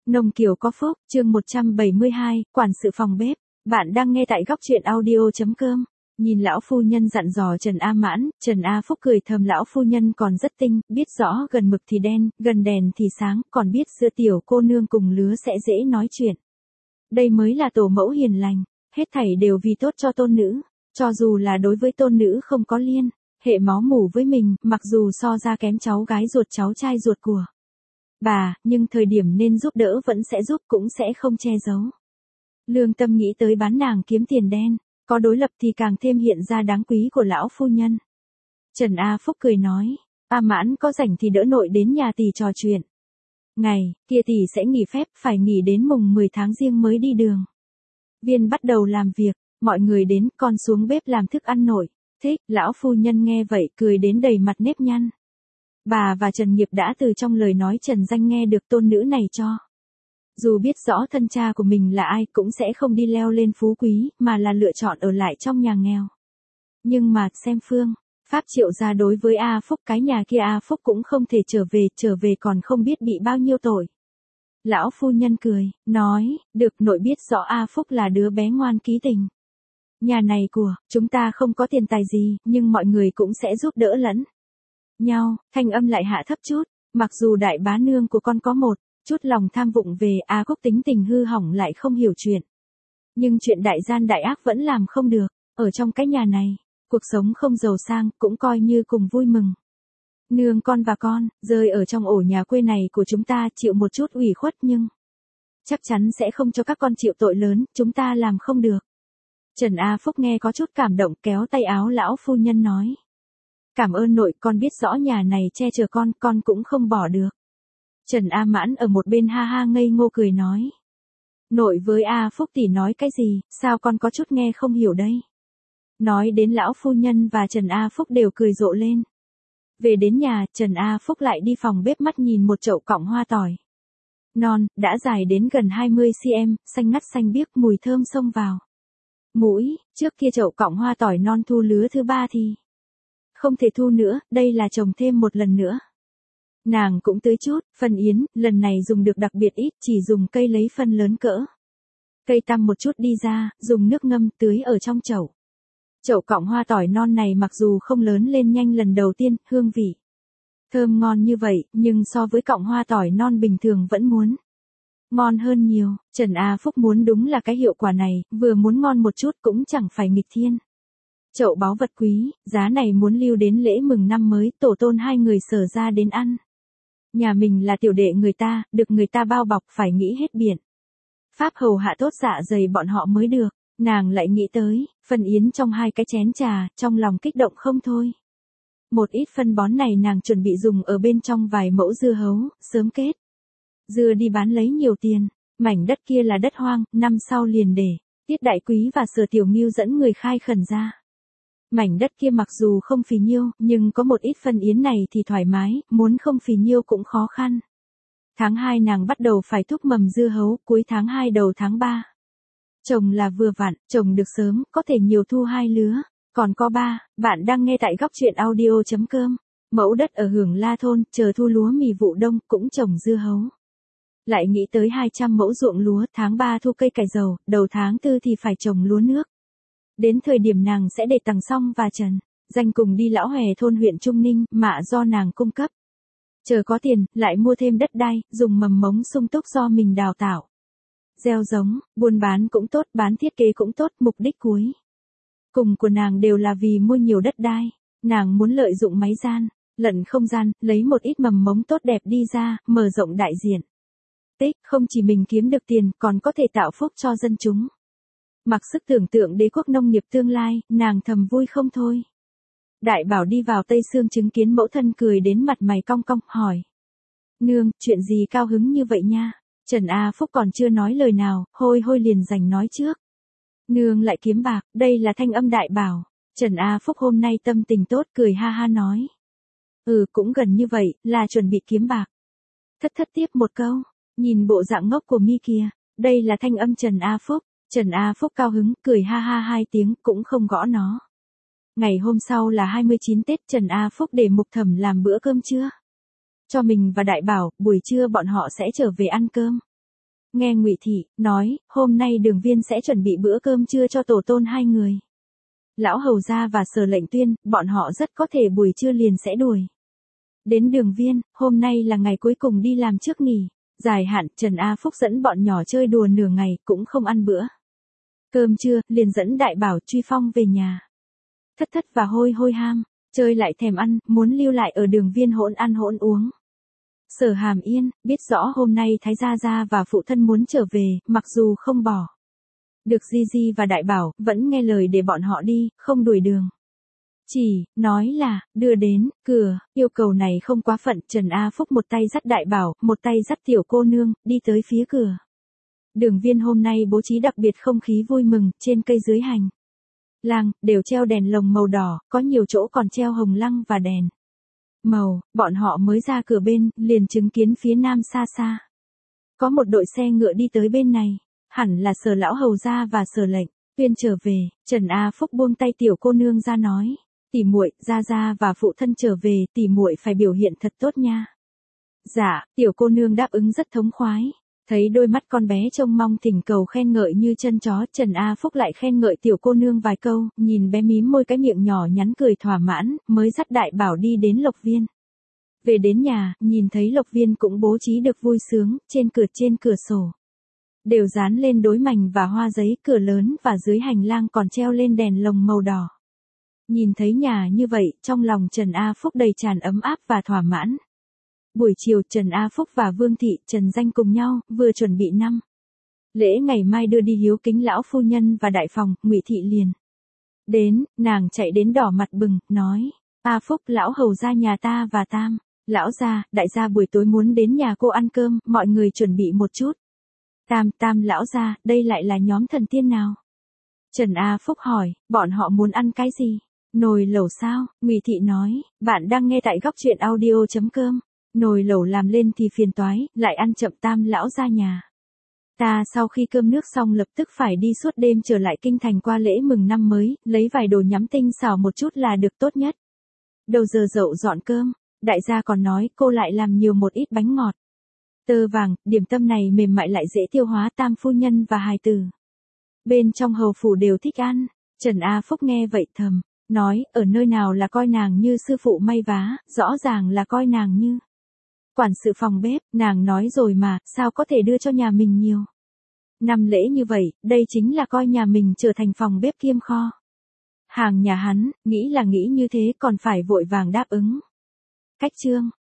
Nông Kiều có phúc, chương 172, quản sự phòng bếp. Bạn đang nghe tại góc truyện audio.com. Nhìn lão phu nhân dặn dò Trần A Mãn, Trần A Phúc cười thầm lão phu nhân còn rất tinh, biết rõ gần mực thì đen, gần đèn thì sáng, còn biết giữa tiểu cô nương cùng lứa sẽ dễ nói chuyện. Đây mới là tổ mẫu hiền lành, hết thảy đều vì tốt cho tôn nữ, cho dù là đối với tôn nữ không có liên hệ máu mủ với mình, mặc dù so ra kém cháu gái ruột cháu trai ruột của bà, nhưng thời điểm nên giúp đỡ vẫn sẽ giúp, cũng sẽ không che giấu. Lương tâm nghĩ tới bán nàng kiếm tiền đen, có đối lập thì càng thêm hiện ra đáng quý của lão phu nhân. Trần A Phúc cười nói, A Mãn có rảnh thì đỡ nội đến nhà tỷ trò chuyện. Ngày kia tỷ sẽ nghỉ phép, phải nghỉ đến mùng 10 tháng Giêng mới đi đường. Viên bắt đầu làm việc, mọi người đến, con xuống bếp làm thức ăn nội. Thích, lão phu nhân nghe vậy cười đến đầy mặt nếp nhăn. Bà và Trần Nghiệp đã từ trong lời nói Trần Danh nghe được tôn nữ này cho. Dù biết rõ thân cha của mình là ai cũng sẽ không đi leo lên phú quý, mà là lựa chọn ở lại trong nhà nghèo. Nhưng mà, xem phương pháp Triệu gia đối với A Phúc, cái nhà kia A Phúc cũng không thể trở về còn không biết bị bao nhiêu tội. Lão phu nhân cười, nói, được, nội biết rõ A Phúc là đứa bé ngoan ký tình. Nhà này của chúng ta không có tiền tài gì, nhưng mọi người cũng sẽ giúp đỡ lẫn nhau. Thanh âm lại hạ thấp chút, mặc dù đại bá nương của con có một chút lòng tham vụng về A Phúc, tính tình hư hỏng lại không hiểu chuyện. Nhưng chuyện đại gian đại ác vẫn làm không được, ở trong cái nhà này, cuộc sống không giàu sang cũng coi như cùng vui mừng. Nương con và con, rơi ở trong ổ nhà quê này của chúng ta chịu một chút ủy khuất nhưng chắc chắn sẽ không cho các con chịu tội lớn, chúng ta làm không được. Trần A Phúc nghe có chút cảm động, kéo tay áo lão phu nhân nói. Cảm ơn nội, con biết rõ nhà này che chở con cũng không bỏ được. Trần A Mãn ở một bên ha ha ngây ngô cười nói. Nội với A Phúc tỷ nói cái gì, sao con có chút nghe không hiểu đây. Nói đến lão phu nhân và Trần A Phúc đều cười rộ lên. Về đến nhà, Trần A Phúc lại đi phòng bếp mắt nhìn một chậu cọng hoa tỏi non, đã dài đến gần 20 cm, xanh ngắt xanh biếc, mùi thơm xông vào mũi. Trước kia chậu cọng hoa tỏi non thu lứa thứ 3 thì không thể thu nữa, đây là trồng thêm một lần nữa. Nàng cũng tưới chút phân yến, lần này dùng được đặc biệt ít, chỉ dùng cây lấy phân lớn cỡ cây tăm một chút đi ra, dùng nước ngâm tưới ở trong chậu. Chậu cọng hoa tỏi non này mặc dù không lớn lên nhanh lần đầu tiên, hương vị thơm ngon như vậy, nhưng so với cọng hoa tỏi non bình thường vẫn muốn ngon hơn nhiều. Trần A Phúc muốn đúng là cái hiệu quả này, vừa muốn ngon một chút cũng chẳng phải nghịch thiên. Chậu báu vật quý, giá này muốn lưu đến lễ mừng năm mới, tổ tôn hai người Sở ra đến ăn. Nhà mình là tiểu đệ người ta, được người ta bao bọc, phải nghĩ hết biện pháp hầu hạ tốt dạ dày bọn họ mới được. Nàng lại nghĩ tới phân yến trong 2 cái chén trà, trong lòng kích động không thôi. Một ít phân bón này nàng chuẩn bị dùng ở bên trong vài mẫu dưa hấu, sớm kết dưa đi bán lấy nhiều tiền. Mảnh đất kia là đất hoang, năm sau liền để Tiết Đại Quý và Sở Tiểu Ngưu dẫn người khai khẩn ra. Mảnh đất kia mặc dù không phì nhiêu, nhưng có một ít phân yến này thì thoải mái, muốn không phì nhiêu cũng khó khăn. Tháng 2 nàng bắt đầu phải thúc mầm dưa hấu, cuối tháng 2 đầu tháng 3. Trồng là vừa vặn, trồng được sớm, có thể nhiều thu 2 lứa, còn có 3. Bạn đang nghe tại góc truyện audio.com. Mẫu đất ở Hưởng La thôn, chờ thu lúa mì vụ đông, cũng trồng dưa hấu. Lại nghĩ tới 200 mẫu ruộng lúa, tháng 3 thu cây cải dầu, đầu tháng 4 thì phải trồng lúa nước. Đến thời điểm nàng sẽ để Tằng Song và Trần Danh cùng đi Lão Hòe thôn huyện Trung Ninh, mạ do nàng cung cấp. Chờ có tiền, lại mua thêm đất đai, dùng mầm mống sung túc do mình đào tạo. Gieo giống, buôn bán cũng tốt, bán thiết kế cũng tốt, mục đích cuối cùng của nàng đều là vì mua nhiều đất đai. Nàng muốn lợi dụng máy gian lận không gian, lấy một ít mầm mống tốt đẹp đi ra, mở rộng đại diện tích, không chỉ mình kiếm được tiền, còn có thể tạo phúc cho dân chúng. Mặc sức tưởng tượng đế quốc nông nghiệp tương lai, nàng thầm vui không thôi. Đại Bảo đi vào Tây Sương chứng kiến mẫu thân cười đến mặt mày cong cong, hỏi. Nương, chuyện gì cao hứng như vậy nha? Trần A Phúc còn chưa nói lời nào, hôi liền giành nói trước. Nương lại kiếm bạc, đây là thanh âm Đại Bảo. Trần A Phúc hôm nay tâm tình tốt, cười ha ha nói. Cũng gần như vậy, là chuẩn bị kiếm bạc. Thất tiếp một câu, nhìn bộ dạng ngốc của mi kia, đây là thanh âm Trần A Phúc. Trần A Phúc cao hứng, cười ha ha 2 tiếng, cũng không gõ nó. Ngày hôm sau là 29 Tết, Trần A Phúc để Mục Thẩm làm bữa cơm trưa cho mình và Đại Bảo, buổi trưa bọn họ sẽ trở về ăn cơm. nghe Ngụy Thị nói, hôm nay Đường Viên sẽ chuẩn bị bữa cơm trưa cho tổ tôn hai người. Lão hầu gia và Sở Lệnh Tuyên, bọn họ rất có thể buổi trưa liền sẽ đuổi đến Đường Viên, hôm nay là ngày cuối cùng đi làm trước nghỉ. Dài hạn, Trần A Phúc dẫn bọn nhỏ chơi đùa nửa ngày, cũng không ăn bữa cơm trưa, liền dẫn Đại Bảo Truy Phong về nhà. Thất Thất và Hôi Hôi ham, chơi lại thèm ăn, muốn lưu lại ở Đường Viên hỗn ăn hỗn uống. Sở Hàm Yên, biết rõ hôm nay Thái Gia Gia và phụ thân muốn trở về, mặc dù không bỏ được Di Di và Đại Bảo, vẫn nghe lời để bọn họ đi, không đuổi đường. Chỉ, nói là, đưa đến, cửa, yêu cầu này không quá phận, Trần A Phúc một tay dắt Đại Bảo, một tay dắt tiểu cô nương, đi tới phía cửa. Đường Viên hôm nay bố trí đặc biệt không khí vui mừng, trên cây dưới hành lang, đều treo đèn lồng màu đỏ, có nhiều chỗ còn treo hồng lăng và đèn màu, bọn họ mới ra cửa bên, liền chứng kiến phía nam xa xa. Có một đội xe ngựa đi tới bên này, hẳn là Sở lão hầu gia và Sở Lệnh Tuyên trở về, Trần A Phúc buông tay tiểu cô nương ra nói, tỷ muội, Gia Gia và phụ thân trở về, tỷ muội phải biểu hiện thật tốt nha. Dạ, tiểu cô nương đáp ứng rất thống khoái. Thấy đôi mắt con bé trông mong thỉnh cầu khen ngợi như chân chó, Trần A Phúc lại khen ngợi tiểu cô nương vài câu, nhìn bé mím môi cái miệng nhỏ nhắn cười thỏa mãn, mới dắt Đại Bảo đi đến Lộc Viên. Về đến nhà, nhìn thấy Lộc Viên cũng bố trí được vui sướng, trên cửa sổ đều dán lên đối mành và hoa giấy, cửa lớn và dưới hành lang còn treo lên đèn lồng màu đỏ. Nhìn thấy nhà như vậy, trong lòng Trần A Phúc đầy tràn ấm áp và thỏa mãn. Buổi chiều, Trần A Phúc và Vương Thị, Trần Danh cùng nhau, vừa chuẩn bị năm lễ ngày mai đưa đi hiếu kính lão phu nhân và đại phòng, Ngụy Thị liền đến, nàng chạy đến đỏ mặt bừng, nói, A Phúc, lão hầu gia nhà ta và Tam lão gia, đại gia buổi tối muốn đến nhà cô ăn cơm, mọi người chuẩn bị một chút. Tam lão gia, đây lại là nhóm thần tiên nào? Trần A Phúc hỏi, bọn họ muốn ăn cái gì? Nồi lẩu sao? Ngụy Thị nói, bạn đang nghe tại góc truyện audio.com. Nồi lẩu làm lên thì phiền toái, lại ăn chậm, Tam lão gia nhà ta sau khi cơm nước xong lập tức phải đi suốt đêm trở lại kinh thành qua lễ mừng năm mới, lấy vài đồ nhắm tinh xảo một chút là được tốt nhất. Đầu giờ dậu dọn cơm, đại gia còn nói cô lại làm nhiều một ít bánh ngọt tơ vàng, điểm tâm này mềm mại lại dễ tiêu hóa, Tam phu nhân và hài tử bên trong hầu phủ đều thích ăn. Trần A Phúc nghe vậy thầm nói, ở nơi nào là coi nàng như sư phụ may vá, rõ ràng là coi nàng như quản sự phòng bếp, nàng nói rồi mà, sao có thể đưa cho nhà mình nhiều năm lễ như vậy, đây chính là coi nhà mình trở thành phòng bếp kiêm kho hàng nhà hắn, nghĩ là nghĩ như thế còn phải vội vàng đáp ứng. Cách chương